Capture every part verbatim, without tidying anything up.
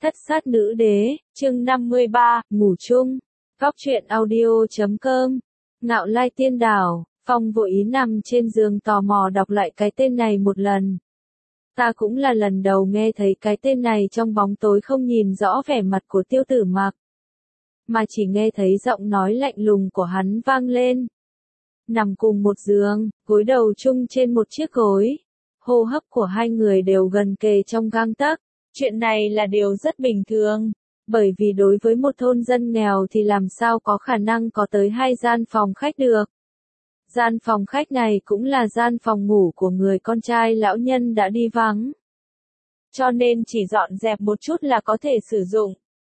Thất sát nữ đế, chương năm mươi ba, ngủ chung. Góc truyện audio chấm com. Ngạo Lai Tiên Đảo, Phong vội ý nằm trên giường tò mò đọc lại cái tên này một lần. Ta cũng là lần đầu nghe thấy cái tên này trong bóng tối không nhìn rõ vẻ mặt của Tiêu Tử Mặc, mà chỉ nghe thấy giọng nói lạnh lùng của hắn vang lên. Nằm cùng một giường, gối đầu chung trên một chiếc gối. Hô hấp của hai người đều gần kề trong gang tấc. Chuyện này là điều rất bình thường, bởi vì đối với một thôn dân nghèo thì làm sao có khả năng có tới hai gian phòng khách được. Gian phòng khách này cũng là gian phòng ngủ của người con trai lão nhân đã đi vắng, cho nên chỉ dọn dẹp một chút là có thể sử dụng.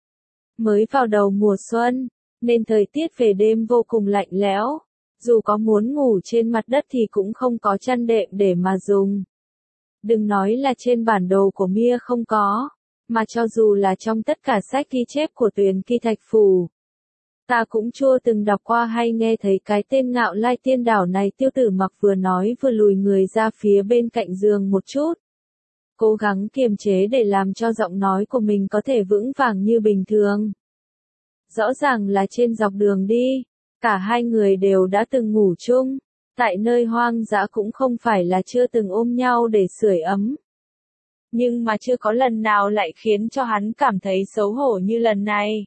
Mới vào đầu mùa xuân, nên thời tiết về đêm vô cùng lạnh lẽo, dù có muốn ngủ trên mặt đất thì cũng không có chăn đệm để mà dùng. Đừng nói là trên bản đồ của Mia không có, mà cho dù là trong tất cả sách ghi chép của Tuyền Kỳ Thạch Phủ, ta cũng chưa từng đọc qua hay nghe thấy cái tên Ngạo Lai Tiên Đảo này. Tiêu Tử Mặc vừa nói vừa lùi người ra phía bên cạnh giường một chút, cố gắng kiềm chế để làm cho giọng nói của mình có thể vững vàng như bình thường. Rõ ràng là trên dọc đường đi, cả hai người đều đã từng ngủ chung. Tại nơi hoang dã cũng không phải là chưa từng ôm nhau để sưởi ấm. Nhưng mà chưa có lần nào lại khiến cho hắn cảm thấy xấu hổ như lần này.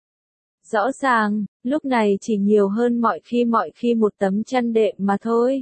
Rõ ràng, lúc này chỉ nhiều hơn mọi khi mọi khi một tấm chăn đệm mà thôi.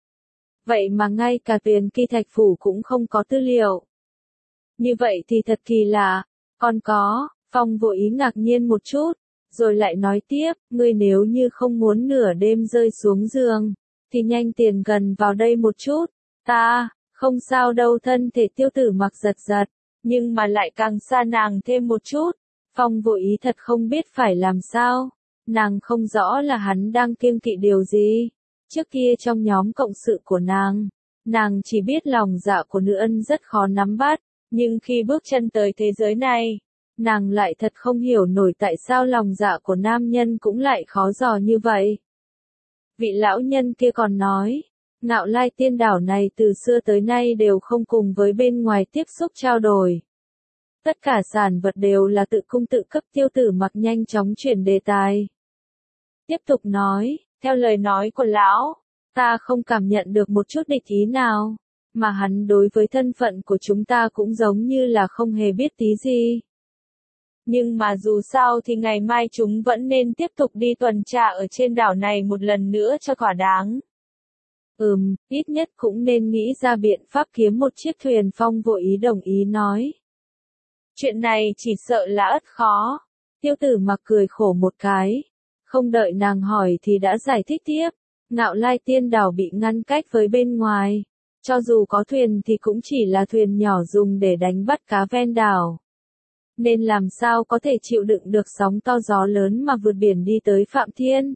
Vậy mà ngay cả Tuyền Kỳ Thạch Phủ cũng không có tư liệu. Như vậy thì thật kỳ lạ. Còn có, Phong vội ý ngạc nhiên một chút, rồi lại nói tiếp, ngươi nếu như không muốn nửa đêm rơi xuống giường, thì nhanh tiền gần vào đây một chút. Ta, không sao đâu. Thân thể Tiêu Tử Mặc giật giật, nhưng mà lại càng xa nàng thêm một chút. Phong vội ý thật không biết phải làm sao. Nàng không rõ là hắn đang kiêng kỵ điều gì. Trước kia trong nhóm cộng sự của nàng, nàng chỉ biết lòng dạ của nữ ân rất khó nắm bắt, nhưng khi bước chân tới thế giới này, nàng lại thật không hiểu nổi tại sao lòng dạ của nam nhân cũng lại khó dò như vậy. Vị lão nhân kia còn nói, Ngạo Lai Tiên Đảo này từ xưa tới nay đều không cùng với bên ngoài tiếp xúc trao đổi. Tất cả sản vật đều là tự cung tự cấp. Tiêu Tử Mặc nhanh chóng chuyển đề tài. Tiếp tục nói, theo lời nói của lão, ta không cảm nhận được một chút địch ý nào, mà hắn đối với thân phận của chúng ta cũng giống như là không hề biết tí gì. Nhưng mà dù sao thì ngày mai chúng vẫn nên tiếp tục đi tuần tra ở trên đảo này một lần nữa cho thỏa đáng. Ừm, ít nhất cũng nên nghĩ ra biện pháp kiếm một chiếc thuyền. Phong vội ý đồng ý nói. Chuyện này chỉ sợ là ắt khó. Tiêu Tử Mặc cười khổ một cái. Không đợi nàng hỏi thì đã giải thích tiếp. Ngạo Lai Tiên Đảo bị ngăn cách với bên ngoài. Cho dù có thuyền thì cũng chỉ là thuyền nhỏ dùng để đánh bắt cá ven đảo. Nên làm sao có thể chịu đựng được sóng to gió lớn mà vượt biển đi tới Phạm Thiên.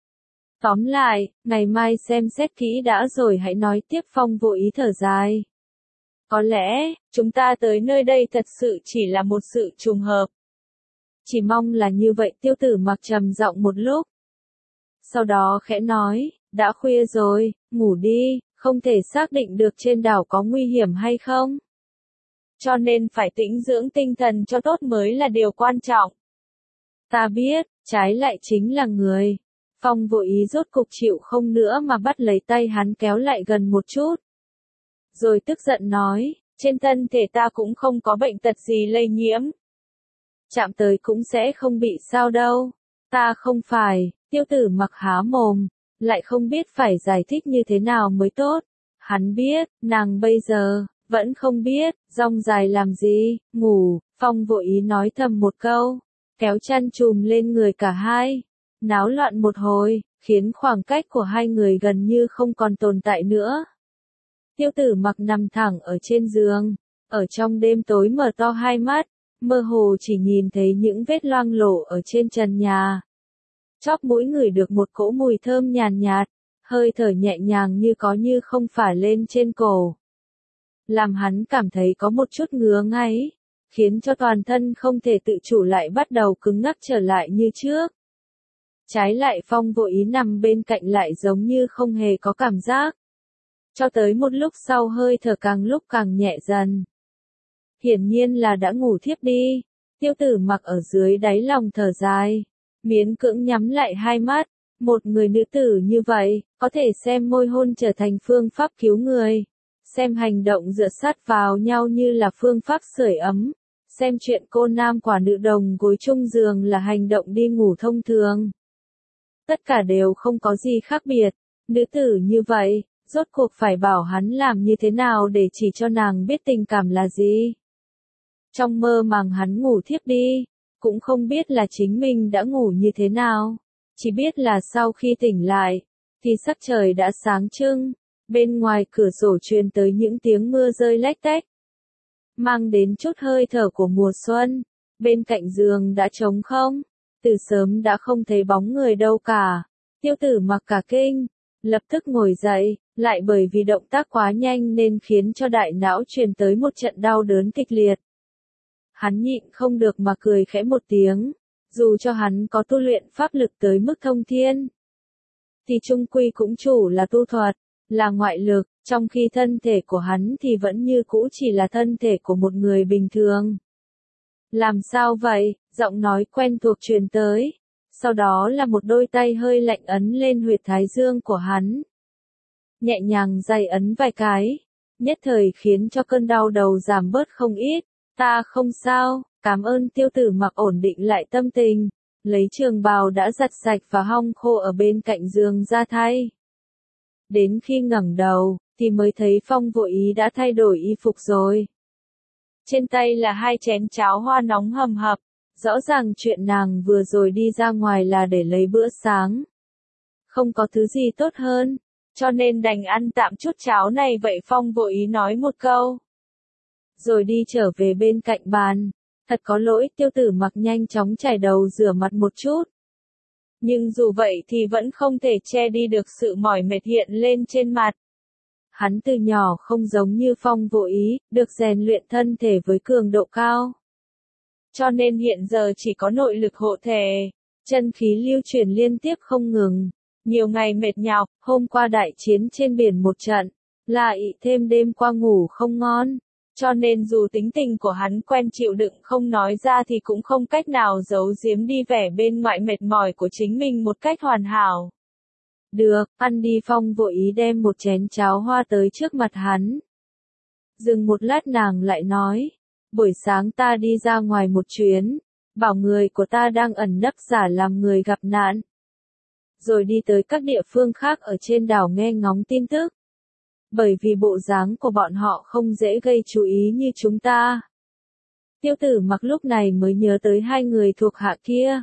Tóm lại, ngày mai xem xét kỹ đã rồi hãy nói tiếp. Phong vội ý thở dài. Có lẽ, chúng ta tới nơi đây thật sự chỉ là một sự trùng hợp. Chỉ mong là như vậy. Tiêu Tử Mặc trầm giọng một lúc. Sau đó khẽ nói, đã khuya rồi, ngủ đi, không thể xác định được trên đảo có nguy hiểm hay không. Cho nên phải tĩnh dưỡng tinh thần cho tốt mới là điều quan trọng. Ta biết, trái lại chính là người. Phong vội ý rốt cục chịu không nữa mà bắt lấy tay hắn kéo lại gần một chút. Rồi tức giận nói, trên thân thể ta cũng không có bệnh tật gì lây nhiễm. Chạm tới cũng sẽ không bị sao đâu. Ta không phải. Tiêu Tử Mặc há mồm, lại không biết phải giải thích như thế nào mới tốt. Hắn biết, nàng bây giờ vẫn không biết, rong dài làm gì, ngủ. Phong vội ý nói thầm một câu, kéo chăn trùm lên người cả hai. Náo loạn một hồi, khiến khoảng cách của hai người gần như không còn tồn tại nữa. Tiêu Tử Mặc nằm thẳng ở trên giường, ở trong đêm tối mở to hai mắt, mơ hồ chỉ nhìn thấy những vết loang lổ ở trên trần nhà. Chóp mũi ngửi được một cỗ mùi thơm nhàn nhạt, hơi thở nhẹ nhàng như có như không phả lên trên cổ. Làm hắn cảm thấy có một chút ngứa ngáy, khiến cho toàn thân không thể tự chủ lại bắt đầu cứng ngắc trở lại như trước. Trái lại Phong vội ý nằm bên cạnh lại giống như không hề có cảm giác. Cho tới một lúc sau hơi thở càng lúc càng nhẹ dần. Hiển nhiên là đã ngủ thiếp đi. Tiêu Tử Mặc ở dưới đáy lòng thở dài, miễn cưỡng nhắm lại hai mắt. Một người nữ tử như vậy, có thể xem môi hôn trở thành phương pháp cứu người, xem hành động dựa sát vào nhau như là phương pháp sưởi ấm, xem chuyện cô nam quả nữ đồng gối chung giường là hành động đi ngủ thông thường. Tất cả đều không có gì khác biệt. Nữ tử như vậy, rốt cuộc phải bảo hắn làm như thế nào để chỉ cho nàng biết tình cảm là gì. Trong mơ màng hắn ngủ thiếp đi, cũng không biết là chính mình đã ngủ như thế nào. Chỉ biết là sau khi tỉnh lại, thì sắc trời đã sáng trưng, bên ngoài cửa sổ truyền tới những tiếng mưa rơi lách tách, mang đến chút hơi thở của mùa xuân. Bên cạnh giường đã trống không, từ sớm đã không thấy bóng người đâu cả. Tiêu Tử Mặc cả kinh, lập tức ngồi dậy, lại bởi vì động tác quá nhanh nên khiến cho đại não truyền tới một trận đau đớn kịch liệt. Hắn nhịn không được mà cười khẽ một tiếng. Dù cho hắn có tu luyện pháp lực tới mức thông thiên, thì chung quy cũng chủ là tu thuật, là ngoại lực, trong khi thân thể của hắn thì vẫn như cũ chỉ là thân thể của một người bình thường. Làm sao vậy? Giọng nói quen thuộc truyền tới, sau đó là một đôi tay hơi lạnh ấn lên huyệt thái dương của hắn. Nhẹ nhàng day ấn vài cái, nhất thời khiến cho cơn đau đầu giảm bớt không ít. Ta không sao. Cảm ơn. Tiêu Tử Mặc ổn định lại tâm tình, lấy trường bào đã giặt sạch và hong khô ở bên cạnh giường ra thay. Đến khi ngẩng đầu, thì mới thấy Phong Vô Ý đã thay đổi y phục rồi. Trên tay là hai chén cháo hoa nóng hầm hập, rõ ràng chuyện nàng vừa rồi đi ra ngoài là để lấy bữa sáng. Không có thứ gì tốt hơn, cho nên đành ăn tạm chút cháo này vậy. Phong Vô Ý nói một câu, rồi đi trở về bên cạnh bàn. Thật có lỗi. Tiêu Tử Mặc nhanh chóng chải đầu rửa mặt một chút. Nhưng dù vậy thì vẫn không thể che đi được sự mỏi mệt hiện lên trên mặt. Hắn từ nhỏ không giống như Phong Vô Ý, được rèn luyện thân thể với cường độ cao. Cho nên hiện giờ chỉ có nội lực hộ thể, chân khí lưu chuyển liên tiếp không ngừng. Nhiều ngày mệt nhọc, hôm qua đại chiến trên biển một trận, lại thêm đêm qua ngủ không ngon. Cho nên dù tính tình của hắn quen chịu đựng không nói ra thì cũng không cách nào giấu giếm đi vẻ bên ngoài mệt mỏi của chính mình một cách hoàn hảo. Được, ăn đi. Phong Vô Ý đem một chén cháo hoa tới trước mặt hắn. Dừng một lát nàng lại nói, buổi sáng ta đi ra ngoài một chuyến, bảo người của ta đang ẩn nấp giả làm người gặp nạn. Rồi đi tới các địa phương khác ở trên đảo nghe ngóng tin tức. Bởi vì bộ dáng của bọn họ không dễ gây chú ý như chúng ta. Tiêu Tử Mặc lúc này mới nhớ tới hai người thuộc hạ kia.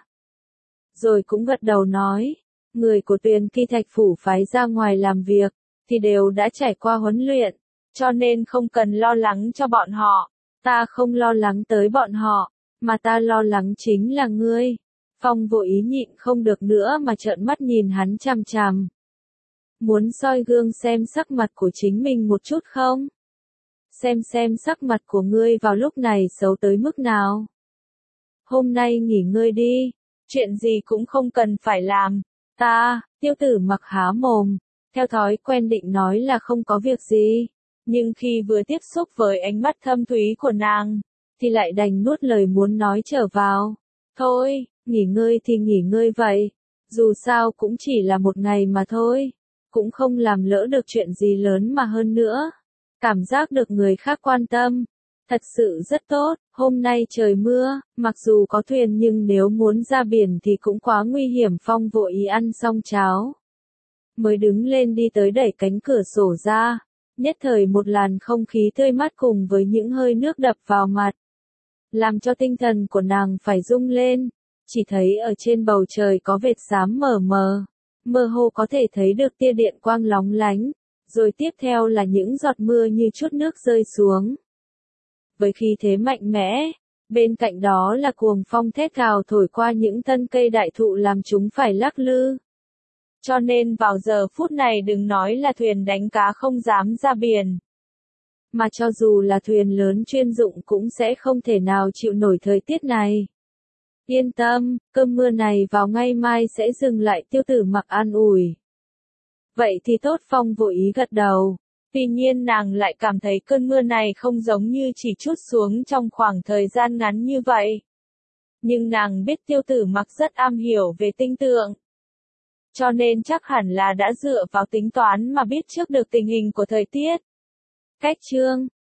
Rồi cũng gật đầu nói, người của Tuyền Kỳ Thạch Phủ phái ra ngoài làm việc, thì đều đã trải qua huấn luyện, cho nên không cần lo lắng cho bọn họ. Ta không lo lắng tới bọn họ, mà ta lo lắng chính là ngươi. Phong Vô Ý nhịn không được nữa mà trợn mắt nhìn hắn chằm chằm. Muốn soi gương xem sắc mặt của chính mình một chút không? Xem xem sắc mặt của ngươi vào lúc này xấu tới mức nào. Hôm nay nghỉ ngơi đi, chuyện gì cũng không cần phải làm. Ta, Tiêu Tử Mặc há mồm, theo thói quen định nói là không có việc gì. Nhưng khi vừa tiếp xúc với ánh mắt thâm thúy của nàng, thì lại đành nuốt lời muốn nói trở vào. Thôi, nghỉ ngơi thì nghỉ ngơi vậy. Dù sao cũng chỉ là một ngày mà thôi. Cũng không làm lỡ được chuyện gì lớn mà hơn nữa. Cảm giác được người khác quan tâm, thật sự rất tốt. Hôm nay trời mưa, mặc dù có thuyền nhưng nếu muốn ra biển thì cũng quá nguy hiểm. Phong Vô Ý ăn xong cháo, mới đứng lên đi tới đẩy cánh cửa sổ ra. Nhất thời một làn không khí tươi mát cùng với những hơi nước đập vào mặt, làm cho tinh thần của nàng phải rung lên. Chỉ thấy ở trên bầu trời có vệt xám mờ mờ, mơ hồ có thể thấy được tia điện quang lóng lánh, rồi tiếp theo là những giọt mưa như chút nước rơi xuống. Với khí thế mạnh mẽ, bên cạnh đó là cuồng phong thét gào thổi qua những thân cây đại thụ làm chúng phải lắc lư. Cho nên vào giờ phút này đừng nói là thuyền đánh cá không dám ra biển, mà cho dù là thuyền lớn chuyên dụng cũng sẽ không thể nào chịu nổi thời tiết này. Yên tâm, cơn mưa này vào ngày mai sẽ dừng lại. Tiêu Tử Mặc an ủi. Vậy thì tốt. Phong Vô Ý gật đầu. Tuy nhiên nàng lại cảm thấy cơn mưa này không giống như chỉ trút xuống trong khoảng thời gian ngắn như vậy. Nhưng nàng biết Tiêu Tử Mặc rất am hiểu về tinh tượng. Cho nên chắc hẳn là đã dựa vào tính toán mà biết trước được tình hình của thời tiết. Cách chương